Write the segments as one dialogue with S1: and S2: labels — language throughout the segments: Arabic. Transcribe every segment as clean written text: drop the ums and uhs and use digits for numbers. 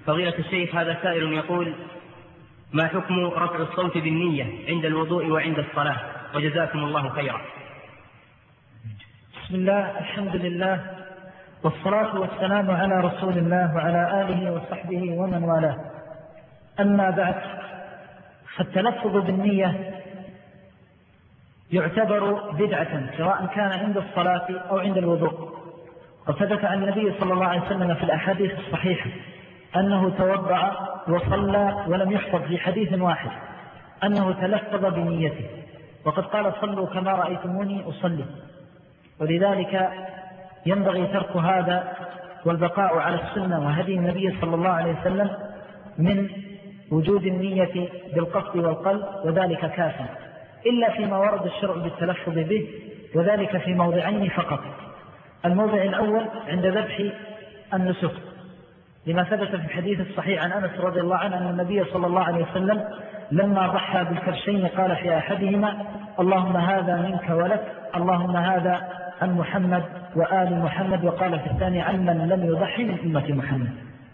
S1: فضيلة الشيخ، هذا سائل يقول: ما حكم رفع الصوت بالنية عند الوضوء وعند الصلاة؟ وجزاكم الله خيرا.
S2: بسم الله، الحمد لله، والصلاة والسلام على رسول الله وعلى آله وصحبه ومن والاه. أما بعد، فالتلفظ بالنية يعتبر بدعة سواء كان عند الصلاة أو عند الوضوء. وثبت عن النبي صلى الله عليه وسلم في الأحاديث الصحيحة أنه توضأ وصلى ولم يحفظ في حديث واحد أنه تلفظ بنيته، وقد قال: صلوا كما رأيتموني أصلي. ولذلك ينبغي ترك هذا والبقاء على السنة وهدي النبي صلى الله عليه وسلم من وجود النية بالقصد والقلب، وذلك كافٍ، إلا فيما ورد الشرع بالتلفظ به، وذلك في موضعين فقط. الموضع الأول عند ذبح النسك، لما ثبت في الحديث الصحيح عن أنس رضي الله عنه أن النبي صلى الله عليه وسلم لما ضحى بالكبشين قال في أحدهما: اللهم هذا منك ولك، اللهم هذا عن محمد وآل محمد، وقال في الثاني: عن من لم يضحي من أمة محمد.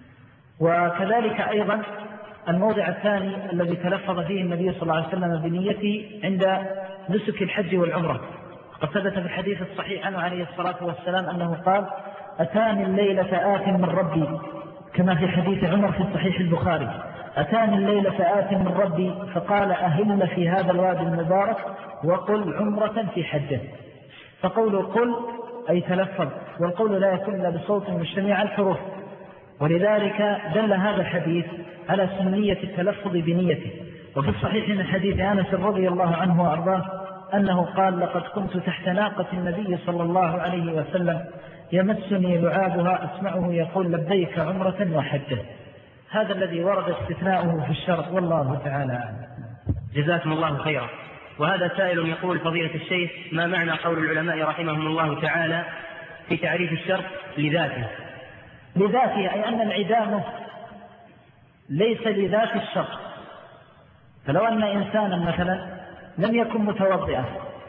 S2: وكذلك أيضا الموضع الثاني الذي تلفظ فيه النبي صلى الله عليه وسلم بنيته عند نسك الحج والعمرة، قد ثبت في الحديث الصحيح عنه عليه الصلاة والسلام أنه قال: أتاني الليلة آت من ربي، كما في حديث عمر في صحيح البخاري: أتاني الليلة آت من ربي فقال: أهل في هذا الوادي المبارك وقل عمرة في حجه. فقول قل أي تلفظ، والقول لا يكون إلا بصوت مجتمع الحروف، ولذلك دل هذا الحديث على سنية التلفظ بنيته. وفي الصحيح من حديث أنس رضي الله عنه وأرضاه أنه قال: لقد كنت تحت ناقة النبي صلى الله عليه وسلم يمسني لعابها أسمعه يقول: لبيك عمرة وحجة. هذا الذي ورد استثناؤه في الشرع، والله تعالى أعلم.
S1: جزاكم الله خيرا. وهذا سائل يقول: فضيلة الشيخ، ما معنى قول العلماء رحمهم الله تعالى في تعريف الشرط لذاته؟
S2: لذاته أي أن انعدامه ليس لذات الشرط. فلو أن إنسانا مثلا لم يكن متوضئا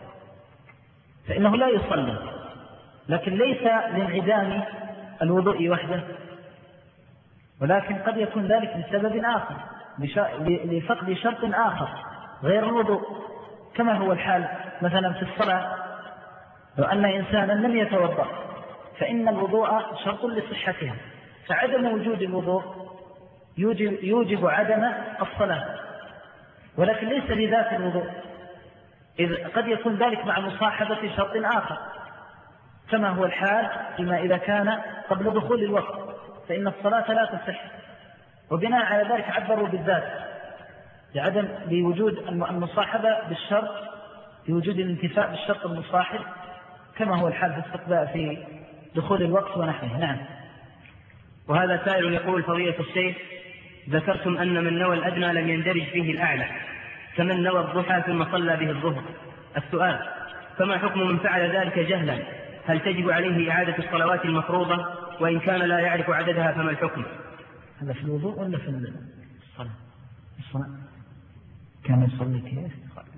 S2: فإنه لا يصلي، لكن ليس لانعدام الوضوء وحده، ولكن قد يكون ذلك لسبب آخر، لفقد شرط آخر غير الوضوء، كما هو الحال مثلا في الصلاة. لو أن إنسانا لم يتوضأ فإن الوضوء شرط لصحتها، فعدم وجود الوضوء يوجب عدم الصلاة، ولكن ليس لذات الوضوء، إذ قد يكون ذلك مع مصاحبة شرط آخر، كما هو الحال فيما إذا كان قبل دخول الوقت فإن الصلاة لا تصح. وبناء على ذلك عبروا بالذات لعدم لوجود المصاحبة بالشرط، لوجود الانتفاء بالشرط المصاحب، كما هو الحال في استقبال في دخول الوقت ونحوه. نعم.
S1: وهذا سائل يقول: فضيلة الشيخ، ذكرتم أن من نوى الأدنى لم يندرج فيه الأعلى، كمن نوى الضحى ثم صلى به الظهر. السؤال: فما حكم من فعل ذلك جهلا؟ هل تجب عليه إعادة الصلوات المفروضة؟ وإن كان لا يعرف عددها فما الحكم؟
S2: هذا في الوضوء ولا في الصلاة؟ الصلاة كان يصلي كيف؟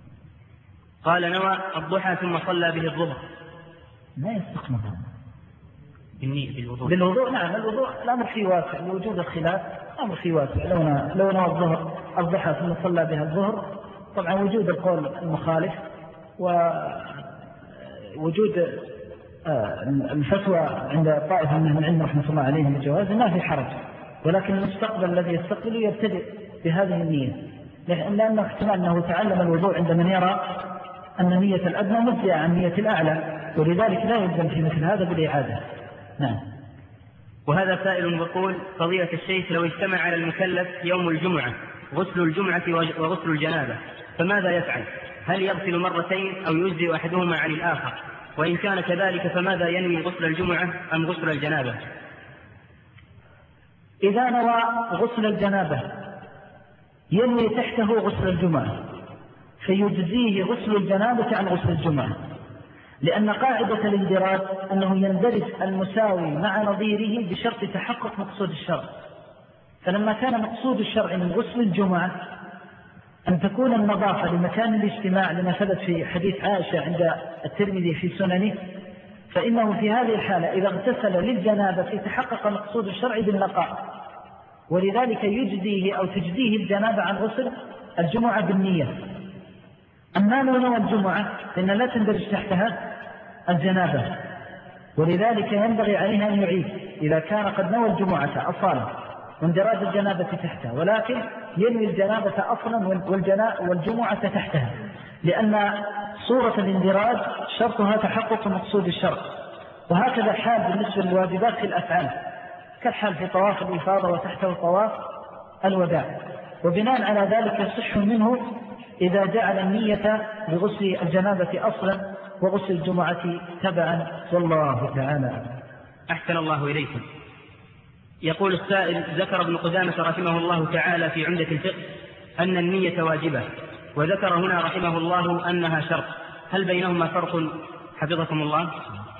S1: قال: نوى الضحى ثم صلى به الظهر.
S2: ما يستقنى
S1: بالنية بالوضوء.
S2: بالوضوء نعم، الوضوء الأمر فيه واسع، لوجود الخلاف الأمر فيه واسع. لو نوى الضحى ثم صلى بها الظهر، طبعا وجود القول المخالف ووجود الفتوى عند طائفة من العلم رحمة الله عليهم الجواز ما في حرج، ولكن المستقبل الذي يستقبل يبتدئ بهذه النية، لأنه احتمال أنه تعلم الوضوء عند من يرى أن نية الأدنى مجزئة عن نية الأعلى، ولذلك لا يلزم في مثل هذا بالإعادة. نعم.
S1: وهذا سائل يقول: فضيلة الشيخ، لو اجتمع على المكلف يوم الجمعة غسل الجمعة وغسل الجنابة فماذا يفعل؟ هل يغسل مرتين أو يجزئ أحدهما عن الآخر؟ وإن كان كذلك فماذا ينوي، غسل الجمعة أم غسل الجنابة؟
S2: إذا نوى غسل الجنابة ينوي تحته غسل الجمعة فيجزيه غسل الجنابة عن غسل الجمعة، لأن قاعدة الاندراج أنه يندرج المساوي مع نظيره بشرط تحقق مقصود الشرع. فلما كان مقصود الشرع من غسل الجمعة أن تكون النظافة لمكان الاجتماع، لما ثبت في حديث عائشة عند الترمذي في سننه، فإنه في هذه الحالة إذا اغتسل للجنابة تحقق مقصود الشرع بالنقاء، ولذلك يجزيه أو تجزيه الجنابة عن غسل الجمعة بالنية. أما لو نوى الجمعة فإن لا تندرج تحتها الجنابة، ولذلك ينبغي عليها أن يعيد إذا كان قد نوى الجمعة أصالا واندراج الجنابة تحتها، ولكن ينوي الجنابة أصلا والجمعة تحتها، لأن صورة الاندراج شرطها تحقق مقصود الشرط. وهكذا الحال بالنسبة للواجبات في الأفعال، كالحال في طواف الإفاضة وتحته طواف الوداع. وبناء على ذلك يصح منه إذا جعل النية بغسل الجنابة أصلا وغسل الجمعة تبعا، والله تعالى.
S1: أحسن الله إليكم. يقول السائل: ذكر ابن قدامة رحمه الله تعالى في عمدة الفقه أن النية واجبة، وذكر هنا رحمه الله أنها شرط، هل بينهما فرق حفظكم الله؟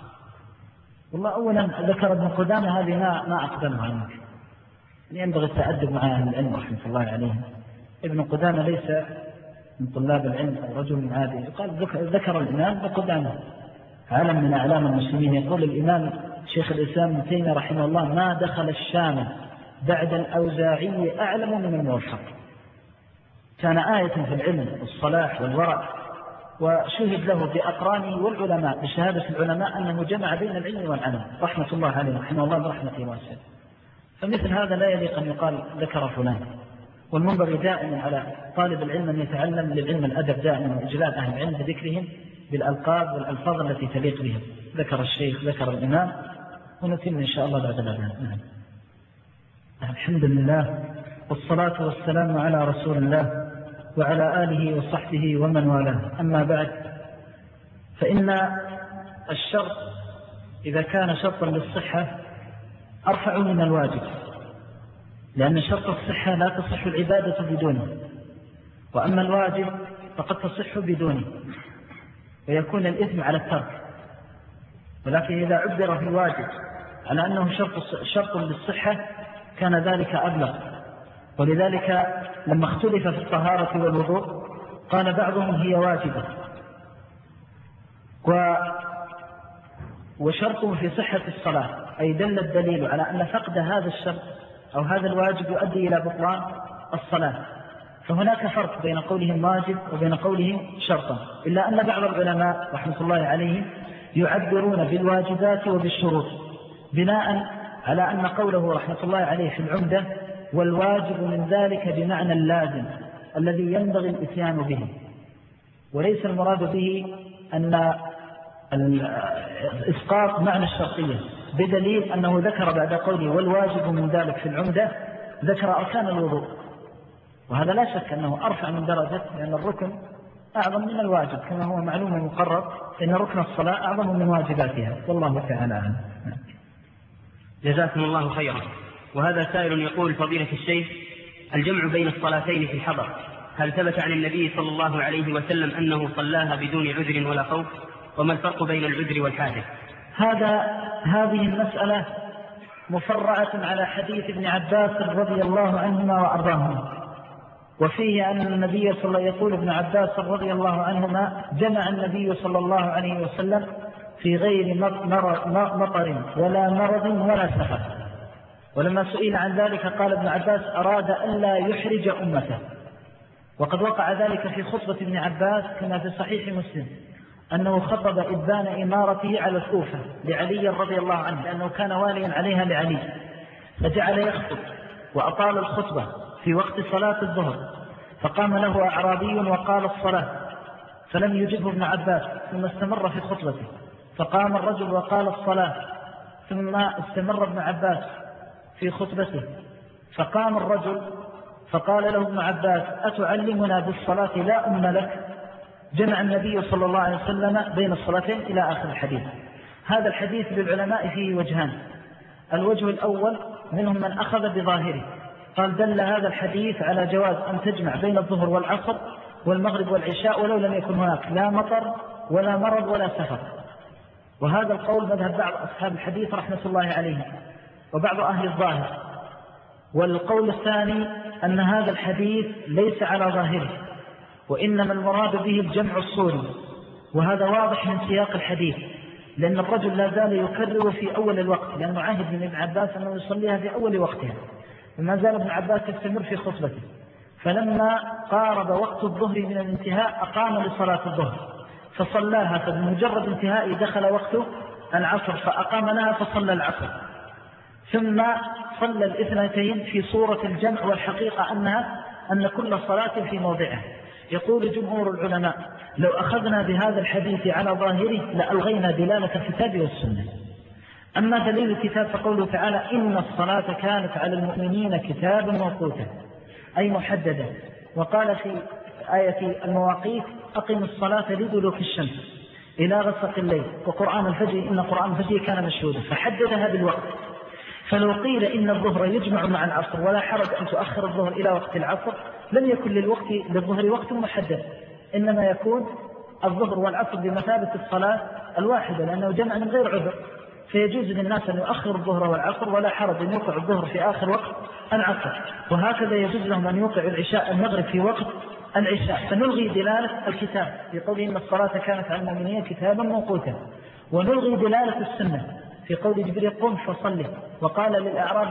S2: والله أولا ذكر ابن قدامة هذه ما أقدمها عنك، ينبغي التأدب مع أهل العلم رحمه الله عليهم. ابن قدامة ليس من طلاب العلم أو رجل عادي. قال ذكر الإمام ابن قدامة علم من أعلام المسلمين. يقول الإمام شيخ الإسلام ابن تيمية رحمه الله: ما دخل الشام بعد الأوزاعي أعلم من الموفق. كان آية في العلم والصلاح والورع، وشهد له بأقرانه والعلماء بشهادة العلماء أنه جمع بين العلم والعلم رحمة الله عليه رحمه الله برحمته واسعة. فمثل هذا لا يليق أن يقال ذكر فلان. والمنبغي دائما على طالب العلم أن يتعلم للعلم الأدب دائما وإجلال أهل العلم بذكرهم بالألقاب والألفاظ التي تليق بهم. ذكر الشيخ، ذكر الإمام، ونتم إن شاء الله بعد الأذان. الحمد لله والصلاة والسلام على رسول الله وعلى آله وصحبه ومن والاه. أما بعد، فإن الشرط إذا كان شرطا للصحة أرفع من الواجب، لأن شرط الصحة لا تصح العبادة بدونه، وأما الواجب فقد تصح بدونه ويكون الإثم على الترك. ولكن إذا عبر في الواجب على أنه شرط للصحة كان ذلك أبلغ. ولذلك لما اختلف في الطهارة والوضوء قال بعضهم هي واجبة، وشرط في صحة الصلاة، أي دل الدليل على أن فقد هذا الشرط أو هذا الواجب يؤدي إلى بطلان الصلاة. فهناك فرق بين قولهم واجب وبين قولهم شرطا، إلا أن بعض العلماء رحمة الله عليهم يعبرون بالواجبات وبالشروط بناء على أن قوله رحمة الله عليه في العمدة: والواجب من ذلك بمعنى اللازم الذي ينبغي الإتيان به، وليس المراد به أن إسقاط معنى الشرطية، بدليل أنه ذكر بعد قوله والواجب من ذلك في العمدة ذكر أركان الوضوء، وهذا لا شك أنه أرفع من درجة، لأن الركن أعظم من الواجب كما هو معلوم ومقرر، إن ركن الصلاة أعظم من واجباتها، والله تعالى عنه.
S1: جزاكم الله خيرا. وهذا سائل يقول: فضيلة الشيخ، الجمع بين الصلاتين في الحضر هل ثبت عن النبي صلى الله عليه وسلم أنه صلاها بدون عذر ولا خوف؟ وما الفرق بين العذر والحادث؟
S2: هذه المسألة مفرعة على حديث ابن عباس رضي الله عنهما وأرضاهما، وفيه أن النبي صلى الله يقول ابن عباس رضي الله عنهما: جمع النبي صلى الله عليه وسلم في غير مطر ولا مرض ولا سفر. ولما سئل عن ذلك قال ابن عباس: أراد أن لا يحرج أمته. وقد وقع ذلك في خطبة ابن عباس كما في صحيح مسلم، أنه خطب إبان إمارته على الكوفة لعلي رضي الله عنه، لأنه كان واليا عليها لعلي، فجعل يخطب وأطال الخطبة في وقت صلاة الظهر، فقام له أعرابي وقال الصلاة، فلم يجبه ابن عباس، ثم استمر في خطبته، فقام الرجل وقال الصلاة، ثم استمر ابن عباس في خطبته، فقام الرجل فقال له ابن عباس: أتعلمنا بالصلاة لا أم لك؟ جمع النبي صلى الله عليه وسلم بين الصلاتين إلى آخر الحديث. هذا الحديث للعلماء فيه وجهان: الوجه الأول منهم من أخذ بظاهره، قال دل هذا الحديث على جواز أن تجمع بين الظهر والعصر والمغرب والعشاء ولو لم يكن هناك لا مطر ولا مرض ولا سفر. وهذا القول مذهب بعض أصحاب الحديث رحمة الله عليهم وبعض أهل الظاهر. والقول الثاني أن هذا الحديث ليس على ظاهره، وإنما المراد به الجمع الصوري، وهذا واضح من سياق الحديث، لأن الرجل لا زال يكرر في أول الوقت، لأنه عهد من ابن عباس أنه يصليها في أول وقتها، وما زال ابن عباس يستمر في خطبته، فلما قارب وقت الظهر من الانتهاء أقام لصلاة الظهر فصلاها، فبمجرد انتهاء دخل وقت العصر فأقام لها فصلى العصر، ثم صلى الاثنتين في صورة الجمع، والحقيقة أن كل صلاة في موضعها. يقول جمهور العلماء لو أخذنا بهذا الحديث على ظاهره لألغينا دلالة الكتاب والسنة. أما دليل الكتاب فقوله تعالى إن الصلاة كانت على المؤمنين كتابا موقوتا، أي محددا. وقال في آية المواقيت أقم الصلاة لدلوك الشمس إلى غسق الليل وقرآن الفجر إن قرآن الفجر كان مشهودا، فحددها بالوقت. فلو قيل إن الظهر يجمع مع العصر ولا حرج أن تؤخر الظهر إلى وقت العصر لم يكن للظهر وقت محدد، إنما يكون الظهر والعصر بمثابة الصلاة الواحدة لأنه جمع من غير عذر، فيجوز للناس أن يؤخر الظهر والعصر ولا حرج أن يوقع الظهر في آخر وقت العصر، وهكذا يجوز لهم أن يوقع العشاء المغرب في وقت العشاء. فنلغي دلالة الكتاب في قوله إن الصلاة كانت على المؤمنين كتابا موقوتا، ونلغي دلالة السنة في قول جبريل قم فصلي وقال للأعرابي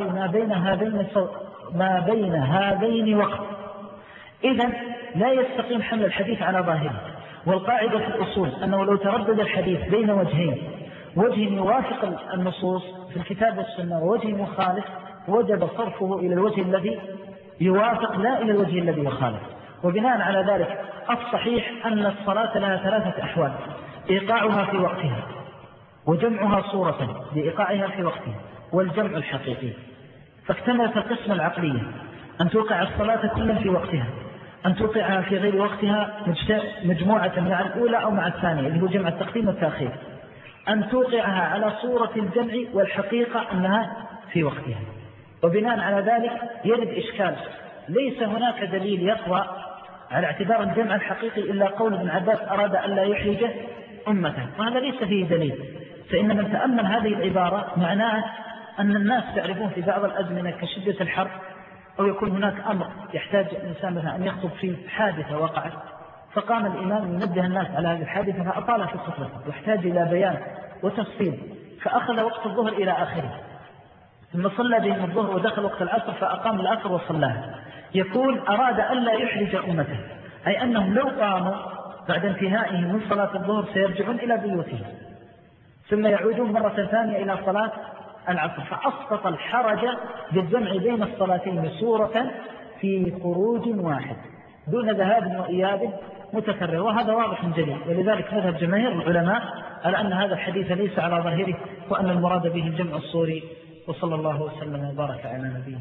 S2: ما بين هذين وقت. إذن لا يستقيم حمل الحديث على ظاهره. والقاعدة في الأصول أنه لو تردد الحديث بين وجهين، وجه يوافق النصوص في الكتاب والسنة ووجه مخالف، وجب صرفه إلى الوجه الذي يوافق لا إلى الوجه الذي يخالف. وبناء على ذلك الصحيح أن الصلاة لها ثلاثة أحوال: إيقاعها في وقتها، وجمعها صورة بإيقاعها في وقتها، والجمع الحقيقي. فاكتملت القسمة العقلية أن توقع الصلاة كلا في وقتها، أن توقعها في غير وقتها مجموعة مع الأولى أو مع الثانية اللي هو جمع التقديم والتأخير، أن توقعها على صورة الجمع والحقيقة أنها في وقتها. وبناء على ذلك يرد إشكال، ليس هناك دليل يقوى على اعتبار الجمع الحقيقي إلا قول ابن عباس أراد أن لا يحرج أمته، وهذا ليس فيه دليل. فإن من تأمل هذه العبارة معناه أن الناس تعرفون في بعض الأزمنة كشدة الحرب أو يكون هناك أمر يحتاج الإنسان مثلا أن يخطب فيه حادثة وقعت، فقام الإمام ينبه الناس على هذه الحادثة فأطال في خطبته واحتاج إلى بيان وتفصيل، فأخذ وقت الظهر إلى آخره، ثم صلى بهم الظهر ودخل وقت العصر فأقام العصر وصلاها. يقول أراد أن لا يحرج أمته، أي أنهم لو قاموا بعد انتهائهم من صلاة الظهر سيرجعون إلى بيوتهم ثم يعودون مرة ثانية إلى صلاة العصر، فأسقط الحرج بالجمع بين الصلاتين صورة في خروج واحد دون ذهاب وإياب متكرر، وهذا واضح جلي. ولذلك مذهب جماهير العلماء على أن هذا الحديث ليس على ظاهره وأن المراد به الجمع الصوري. وصلى الله وسلم وبارك على نبيه.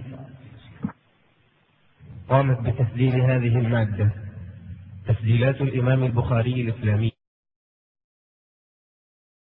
S3: قامت بتسجيل هذه المادة تسجيلات الإمام البخاري الإسلامي.